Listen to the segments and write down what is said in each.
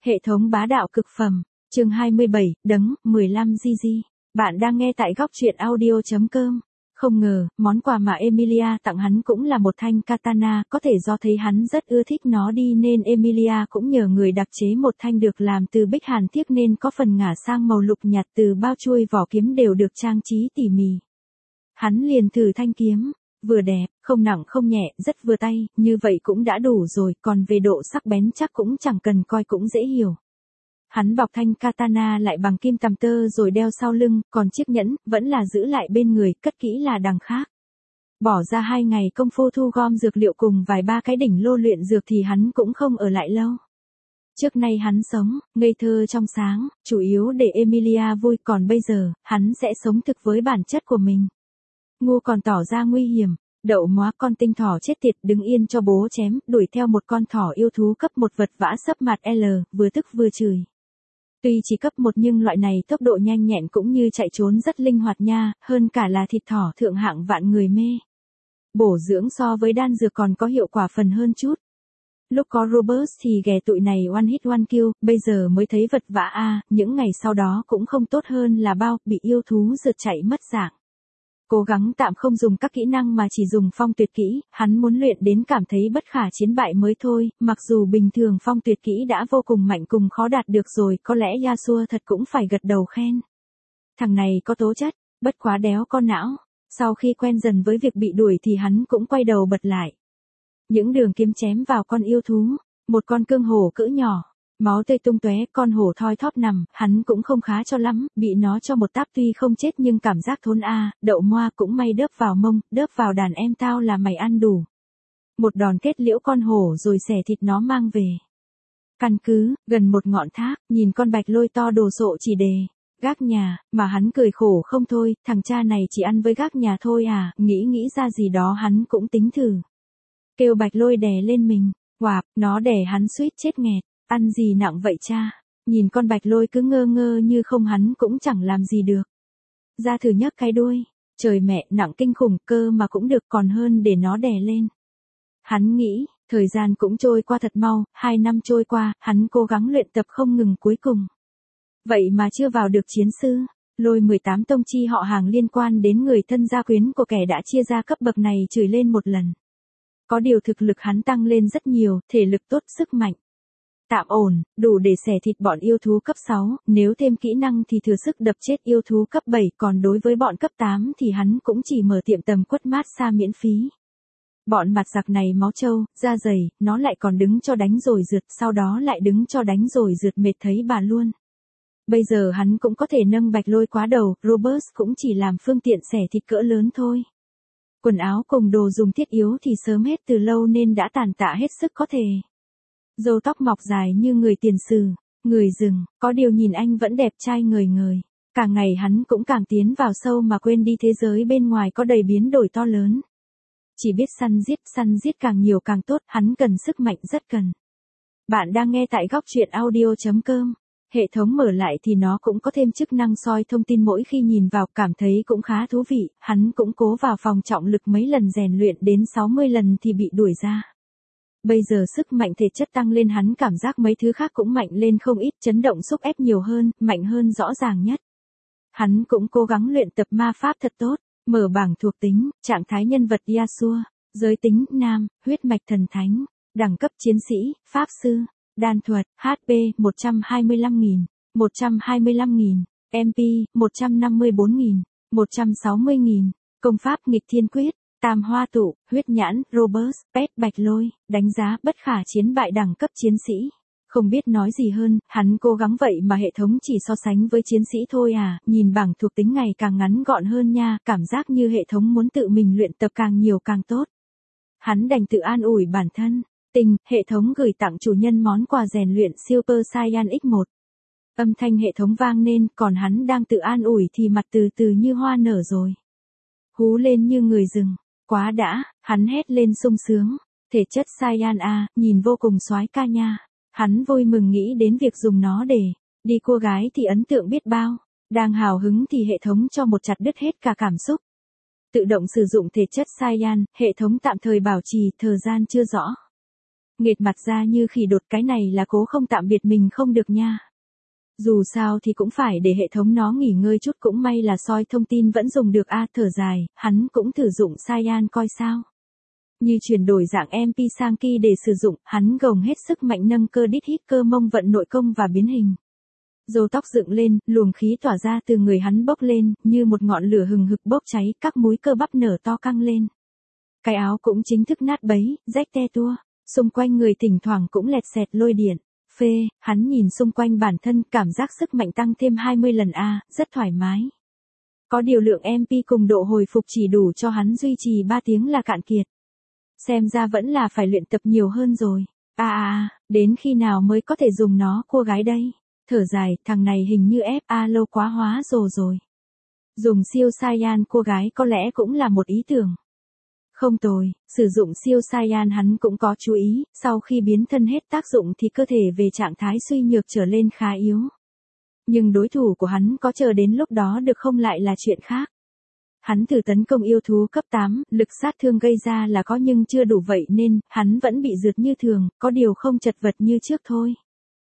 Hệ thống bá đạo cực phẩm, chương 27, đấng, 15 GG. Bạn đang nghe tại góc truyện audio.com. Không ngờ, món quà mà Emilia tặng hắn cũng là một thanh katana, có thể do thấy hắn rất ưa thích nó đi nên Emilia cũng nhờ người đặc chế một thanh được làm từ bích hàn thiếc nên có phần ngả sang màu lục nhạt, từ bao chuôi vỏ kiếm đều được trang trí tỉ mỉ. Hắn liền thử thanh kiếm, vừa đẹp, không nặng không nhẹ, rất vừa tay, như vậy cũng đã đủ rồi, còn về độ sắc bén chắc cũng chẳng cần coi cũng dễ hiểu. Hắn bọc thanh katana lại bằng kim tằm tơ rồi đeo sau lưng, còn chiếc nhẫn, vẫn là giữ lại bên người, cất kỹ là đằng khác. Bỏ ra 2 ngày công phu thu gom dược liệu cùng vài ba cái đỉnh lô luyện dược thì hắn cũng không ở lại lâu. Trước nay hắn sống, ngây thơ trong sáng, chủ yếu để Emilia vui, còn bây giờ, hắn sẽ sống thực với bản chất của mình. Ngu còn tỏ ra nguy hiểm, đậu móa con tinh thỏ chết tiệt đứng yên cho bố chém, đuổi theo một con thỏ yêu thú cấp 1 vật vã sấp mặt L, vừa tức vừa chửi. Tuy chỉ cấp 1 nhưng loại này tốc độ nhanh nhẹn cũng như chạy trốn rất linh hoạt nha, hơn cả là thịt thỏ thượng hạng vạn người mê. Bổ dưỡng so với đan dược còn có hiệu quả phần hơn chút. Lúc có Robert thì ghẻ tụi này one hit one kill, bây giờ mới thấy vật vã a, những ngày sau đó cũng không tốt hơn là bao, bị yêu thú rượt chạy mất dạng. Cố gắng tạm không dùng các kỹ năng mà chỉ dùng phong tuyệt kỹ, hắn muốn luyện đến cảm thấy bất khả chiến bại mới thôi, mặc dù bình thường phong tuyệt kỹ đã vô cùng mạnh cùng khó đạt được rồi, có lẽ Yasuo thật cũng phải gật đầu khen. Thằng này có tố chất, bất quá đéo con não, sau khi quen dần với việc bị đuổi thì hắn cũng quay đầu bật lại. Những đường kiếm chém vào con yêu thú, một con cương hổ cỡ nhỏ. Máu tươi tung tóe, con hổ thoi thóp nằm, hắn cũng không khá cho lắm, bị nó cho một táp tuy không chết nhưng cảm giác thốn a, đậu moa cũng may đớp vào mông, đớp vào đàn em tao là mày ăn đủ. Một đòn kết liễu con hổ rồi xẻ thịt nó mang về. Căn cứ, gần một ngọn thác, nhìn con bạch lôi to đồ sộ chỉ đề, gác nhà, mà hắn cười khổ không thôi, thằng cha này chỉ ăn với gác nhà thôi à, nghĩ ra gì đó hắn cũng tính thử. Kêu bạch lôi đè lên mình, quạp, nó đè hắn suýt chết nghẹt. Ăn gì nặng vậy cha? Nhìn con bạch lôi cứ ngơ ngơ như không, hắn cũng chẳng làm gì được. Ra thử nhấc cái đuôi. Trời mẹ, nặng kinh khủng, cơ mà cũng được, còn hơn để nó đè lên. Hắn nghĩ, thời gian cũng trôi qua thật mau, 2 năm trôi qua, hắn cố gắng luyện tập không ngừng, cuối cùng. Vậy mà chưa vào được chiến sư. Lôi 18 tông chi họ hàng liên quan đến người thân gia quyến của kẻ đã chia ra cấp bậc này chửi lên một lần. Có điều thực lực hắn tăng lên rất nhiều, thể lực tốt, sức mạnh tạm ổn, đủ để xẻ thịt bọn yêu thú cấp 6, nếu thêm kỹ năng thì thừa sức đập chết yêu thú cấp 7, còn đối với bọn cấp 8 thì hắn cũng chỉ mở tiệm tầm quất mát xa miễn phí. Bọn mặt giặc này máu trâu, da dày, nó lại còn đứng cho đánh rồi rượt, sau đó lại đứng cho đánh rồi rượt, mệt thấy bà luôn. Bây giờ hắn cũng có thể nâng bạch lôi quá đầu, Robert cũng chỉ làm phương tiện xẻ thịt cỡ lớn thôi. Quần áo cùng đồ dùng thiết yếu thì sớm hết từ lâu nên đã tàn tạ hết sức có thể. Râu tóc mọc dài như người tiền sử, người rừng, có điều nhìn anh vẫn đẹp trai ngời ngời. Càng ngày hắn cũng càng tiến vào sâu mà quên đi thế giới bên ngoài có đầy biến đổi to lớn. Chỉ biết săn giết càng nhiều càng tốt, hắn cần sức mạnh, rất cần. Bạn đang nghe tại góc truyện audio.com. Hệ thống mở lại thì nó cũng có thêm chức năng soi thông tin, mỗi khi nhìn vào cảm thấy cũng khá thú vị, hắn cũng cố vào phòng trọng lực mấy lần, rèn luyện đến 60 lần thì bị đuổi ra. Bây giờ sức mạnh thể chất tăng lên, hắn cảm giác mấy thứ khác cũng mạnh lên không ít, chấn động xúc ép nhiều hơn, mạnh hơn rõ ràng nhất. Hắn cũng cố gắng luyện tập ma pháp thật tốt, mở bảng thuộc tính, trạng thái nhân vật Yasuo, giới tính, nam, huyết mạch thần thánh, đẳng cấp chiến sĩ, pháp sư, đan thuật, HP, 125.000, 125.000, MP, 154.000, 160.000, công pháp nghịch thiên quyết. Tam hoa tụ, huyết nhãn, Robert, pet bạch lôi, đánh giá bất khả chiến bại, đẳng cấp chiến sĩ. Không biết nói gì hơn, hắn cố gắng vậy mà hệ thống chỉ so sánh với chiến sĩ thôi à, nhìn bảng thuộc tính ngày càng ngắn gọn hơn nha, cảm giác như hệ thống muốn tự mình luyện tập càng nhiều càng tốt. Hắn đành tự an ủi bản thân, hệ thống gửi tặng chủ nhân món quà rèn luyện Super Saiyan X1. Âm thanh hệ thống vang lên, còn hắn đang tự an ủi thì mặt từ từ như hoa nở rồi. Hú lên như người rừng. Quá đã, hắn hét lên sung sướng. Thể chất Saiyan A, nhìn vô cùng soái ca nha. Hắn vui mừng nghĩ đến việc dùng nó để đi cua gái thì ấn tượng biết bao. Đang hào hứng thì hệ thống cho một chặt đứt hết cả cảm xúc. Tự động sử dụng thể chất Saiyan, hệ thống tạm thời bảo trì, thời gian chưa rõ. Nghệt mặt ra như khỉ đột, cái này là cố không tạm biệt mình không được nha. Dù sao thì cũng phải để hệ thống nó nghỉ ngơi chút, cũng may là soi thông tin vẫn dùng được a. Thở dài, hắn cũng thử dụng Cyan coi sao. Như chuyển đổi dạng MP sang Ki để sử dụng, hắn gồng hết sức mạnh nâng cơ đít hít cơ mông vận nội công và biến hình. Râu tóc dựng lên, luồng khí tỏa ra từ người hắn bốc lên, như một ngọn lửa hừng hực bốc cháy, các múi cơ bắp nở to căng lên. Cái áo cũng chính thức nát bấy, rách te tua, xung quanh người thỉnh thoảng cũng lẹt xẹt lôi điện. Phê, hắn nhìn xung quanh bản thân, cảm giác sức mạnh tăng thêm 20 lần a, rất thoải mái. Có điều lượng MP cùng độ hồi phục chỉ đủ cho hắn duy trì 3 tiếng là cạn kiệt. Xem ra vẫn là phải luyện tập nhiều hơn rồi. Đến khi nào mới có thể dùng nó cua gái đây? Thở dài, thằng này hình như FA lâu quá hóa rồi. Dùng siêu Cyan cua gái có lẽ cũng là một ý tưởng. Không tồi, sử dụng siêu Cyan hắn cũng có chú ý, sau khi biến thân hết tác dụng thì cơ thể về trạng thái suy nhược trở lên khá yếu. Nhưng đối thủ của hắn có chờ đến lúc đó được không lại là chuyện khác. Hắn thử tấn công yêu thú cấp 8, lực sát thương gây ra là có nhưng chưa đủ vậy nên, hắn vẫn bị rượt như thường, có điều không chật vật như trước thôi.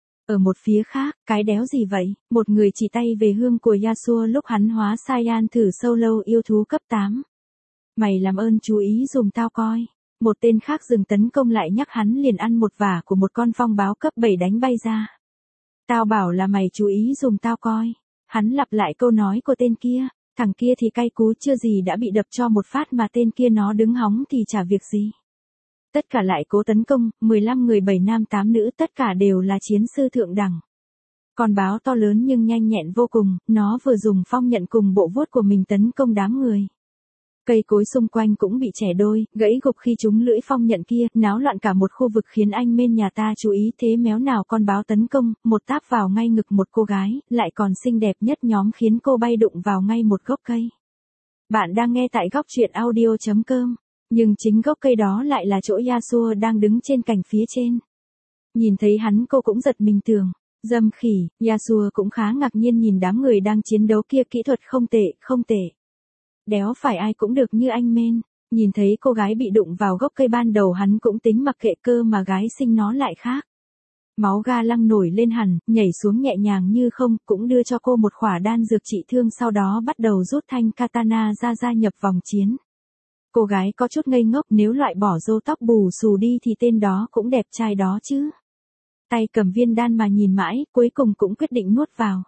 Ở một phía khác, cái đéo gì vậy, một người chỉ tay về hương của Yasuo lúc hắn hóa Cyan thử solo yêu thú cấp 8. Mày làm ơn chú ý dùm tao coi. Một tên khác dừng tấn công lại nhắc hắn liền ăn một vả của một con phong báo cấp 7 đánh bay ra. Tao bảo là mày chú ý dùm tao coi. Hắn lặp lại câu nói của tên kia. Thằng kia thì cay cú chưa gì đã bị đập cho một phát mà tên kia nó đứng hóng thì chả việc gì. Tất cả lại cố tấn công, 15 người 7 nam 8 nữ tất cả đều là chiến sư thượng đẳng. Con báo to lớn nhưng nhanh nhẹn vô cùng, nó vừa dùng phong nhận cùng bộ vuốt của mình tấn công đám người. Cây cối xung quanh cũng bị chẻ đôi, gãy gục khi chúng lưỡi phong nhận kia, náo loạn cả một khu vực khiến anh bên nhà ta chú ý thế méo nào con báo tấn công, một táp vào ngay ngực một cô gái, lại còn xinh đẹp nhất nhóm khiến cô bay đụng vào ngay một gốc cây. Bạn đang nghe tại góc truyện audio.com, nhưng chính gốc cây đó lại là chỗ Yasuo đang đứng trên cành phía trên. Nhìn thấy hắn cô cũng giật mình tưởng, dâm khỉ, Yasuo cũng khá ngạc nhiên nhìn đám người đang chiến đấu kia, kỹ thuật không tệ. Đéo phải ai cũng được như anh men. Nhìn thấy cô gái bị đụng vào gốc cây ban đầu hắn cũng tính mặc kệ cơ mà gái sinh nó lại khác. Máu ga lăng nổi lên hẳn, nhảy xuống nhẹ nhàng như không, cũng đưa cho cô một khỏa đan dược trị thương, sau đó bắt đầu rút thanh katana ra gia nhập vòng chiến. Cô gái có chút ngây ngốc, nếu loại bỏ râu tóc bù xù đi thì tên đó cũng đẹp trai đó chứ. Tay cầm viên đan mà nhìn mãi, cuối cùng cũng quyết định nuốt vào.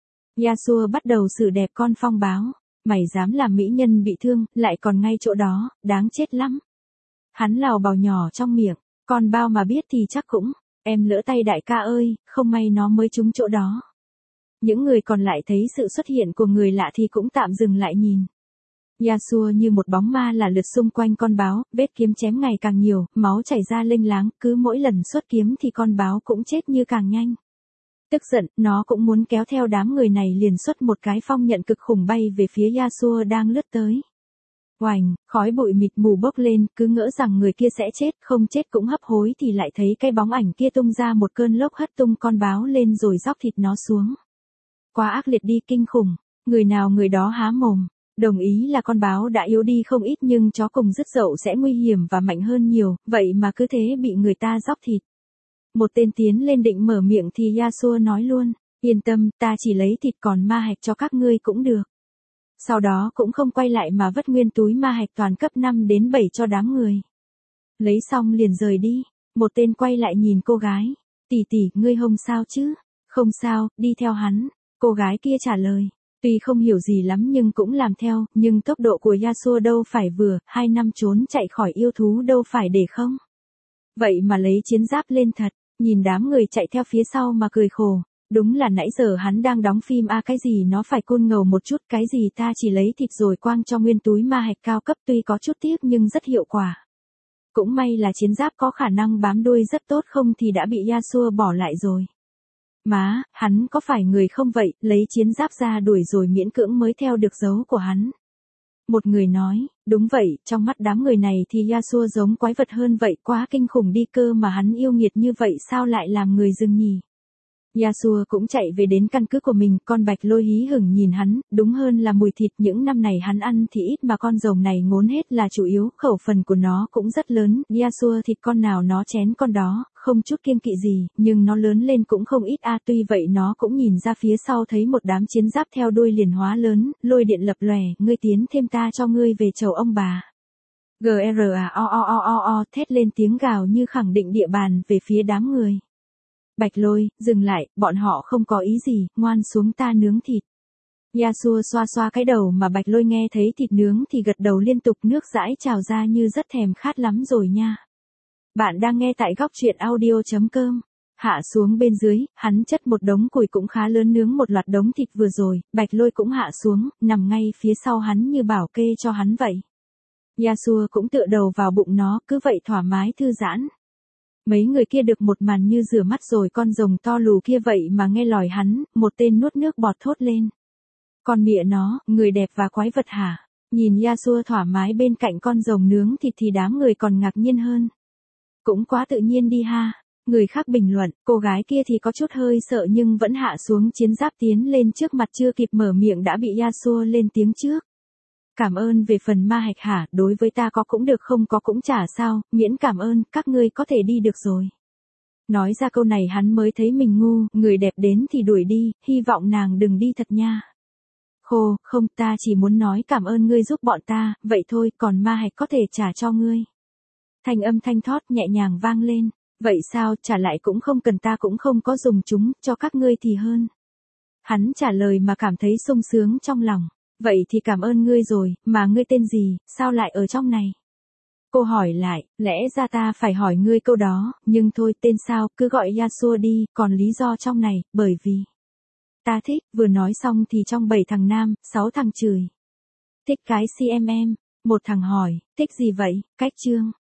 Yasuo bắt đầu xử đẹp con phong báo. Mày dám làm mỹ nhân bị thương, lại còn ngay chỗ đó, đáng chết lắm. Hắn lào bào nhỏ trong miệng, còn bao mà biết thì chắc cũng, em lỡ tay đại ca ơi, không may nó mới trúng chỗ đó. Những người còn lại thấy sự xuất hiện của người lạ thì cũng tạm dừng lại nhìn. Yasuo như một bóng ma là lượt xung quanh con báo, vết kiếm chém ngày càng nhiều, máu chảy ra lênh láng, cứ mỗi lần xuất kiếm thì con báo cũng chết như càng nhanh. Tức giận, nó cũng muốn kéo theo đám người này liền xuất một cái phong nhận cực khủng bay về phía Yasuo đang lướt tới. Oành, khói bụi mịt mù bốc lên, cứ ngỡ rằng người kia sẽ chết, không chết cũng hấp hối thì lại thấy cái bóng ảnh kia tung ra một cơn lốc hất tung con báo lên rồi róc thịt nó xuống. Quá ác liệt đi, kinh khủng, người nào người đó há mồm. Đồng ý là con báo đã yếu đi không ít nhưng chó cùng rứt dậu sẽ nguy hiểm và mạnh hơn nhiều, vậy mà cứ thế bị người ta róc thịt. Một tên tiến lên định mở miệng thì Yasuo nói luôn, yên tâm, ta chỉ lấy thịt còn ma hạch cho các ngươi cũng được. Sau đó cũng không quay lại mà vất nguyên túi ma hạch toàn cấp 5 đến 7 cho đám người. Lấy xong liền rời đi, một tên quay lại nhìn cô gái, tỷ, ngươi không sao chứ? Không sao, đi theo hắn. Cô gái kia trả lời, tuy không hiểu gì lắm nhưng cũng làm theo, nhưng tốc độ của Yasuo đâu phải vừa, 2 năm trốn chạy khỏi yêu thú đâu phải để không. Vậy mà lấy chiến giáp lên thật. Nhìn đám người chạy theo phía sau mà cười khổ, đúng là nãy giờ hắn đang đóng phim cái gì nó phải côn ngầu một chút, cái gì ta chỉ lấy thịt rồi quang cho nguyên túi ma hạch cao cấp, tuy có chút tiếc nhưng rất hiệu quả. Cũng may là chiến giáp có khả năng bám đuôi rất tốt, không thì đã bị Yasuo bỏ lại rồi. Má, hắn có phải người không vậy, lấy chiến giáp ra đuổi rồi miễn cưỡng mới theo được dấu của hắn. Một người nói, đúng vậy, trong mắt đám người này thì Yasuo giống quái vật hơn vậy, quá kinh khủng đi, cơ mà hắn yêu nghiệt như vậy sao lại làm người dưng nhỉ? Yasuo cũng chạy về đến căn cứ của mình, con bạch lôi hí hửng nhìn hắn, đúng hơn là mùi thịt những năm này hắn ăn thì ít mà con rồng này ngốn hết là chủ yếu, khẩu phần của nó cũng rất lớn, Yasuo thịt con nào nó chén con đó, không chút kiêng kỵ gì, nhưng nó lớn lên cũng không ít tuy vậy nó cũng nhìn ra phía sau thấy một đám chiến giáp theo đuôi liền hóa lớn, lôi điện lập lòe, ngươi tiến thêm ta cho ngươi về chầu ông bà. GRAOOOO thét lên tiếng gào như khẳng định địa bàn về phía đám người. Bạch lôi, dừng lại, bọn họ không có ý gì, ngoan xuống ta nướng thịt. Yasuo xoa xoa cái đầu mà bạch lôi nghe thấy thịt nướng thì gật đầu liên tục, nước dãi trào ra như rất thèm khát lắm rồi nha. Bạn đang nghe tại góc truyện audio.com. Hạ xuống bên dưới, hắn chất một đống củi cũng khá lớn nướng một loạt đống thịt vừa rồi, bạch lôi cũng hạ xuống, nằm ngay phía sau hắn như bảo kê cho hắn vậy. Yasuo cũng tựa đầu vào bụng nó, cứ vậy thoải mái thư giãn. Mấy người kia được một màn như rửa mắt rồi, con rồng to lù kia vậy mà nghe lòi hắn, một tên nuốt nước bọt thốt lên. Con mẹ nó, người đẹp và quái vật hả? Nhìn Yasuo thoải mái bên cạnh con rồng nướng thịt thì đám người còn ngạc nhiên hơn. Cũng quá tự nhiên đi ha. Người khác bình luận, cô gái kia thì có chút hơi sợ nhưng vẫn hạ xuống chiến giáp tiến lên trước mặt, chưa kịp mở miệng đã bị Yasuo lên tiếng trước. Cảm ơn về phần ma hạch hả, đối với ta có cũng được không có cũng chả sao, miễn cảm ơn, các ngươi có thể đi được rồi. Nói ra câu này hắn mới thấy mình ngu, người đẹp đến thì đuổi đi, hy vọng nàng đừng đi thật nha. Khô, không, ta chỉ muốn nói cảm ơn ngươi giúp bọn ta, vậy thôi, còn ma hạch có thể trả cho ngươi. Thanh âm thanh thót nhẹ nhàng vang lên, vậy sao, trả lại cũng không cần, ta cũng không có dùng chúng, cho các ngươi thì hơn. Hắn trả lời mà cảm thấy sung sướng trong lòng. Vậy thì cảm ơn ngươi rồi, mà ngươi tên gì, sao lại ở trong này? Cô hỏi lại, lẽ ra ta phải hỏi ngươi câu đó, nhưng thôi, tên sao, cứ gọi Yasuo đi, còn lý do trong này, bởi vì ta thích, vừa nói xong thì trong 7 thằng nam, 6 thằng chửi. Thích cái CMM, một thằng hỏi, thích gì vậy, cách chương.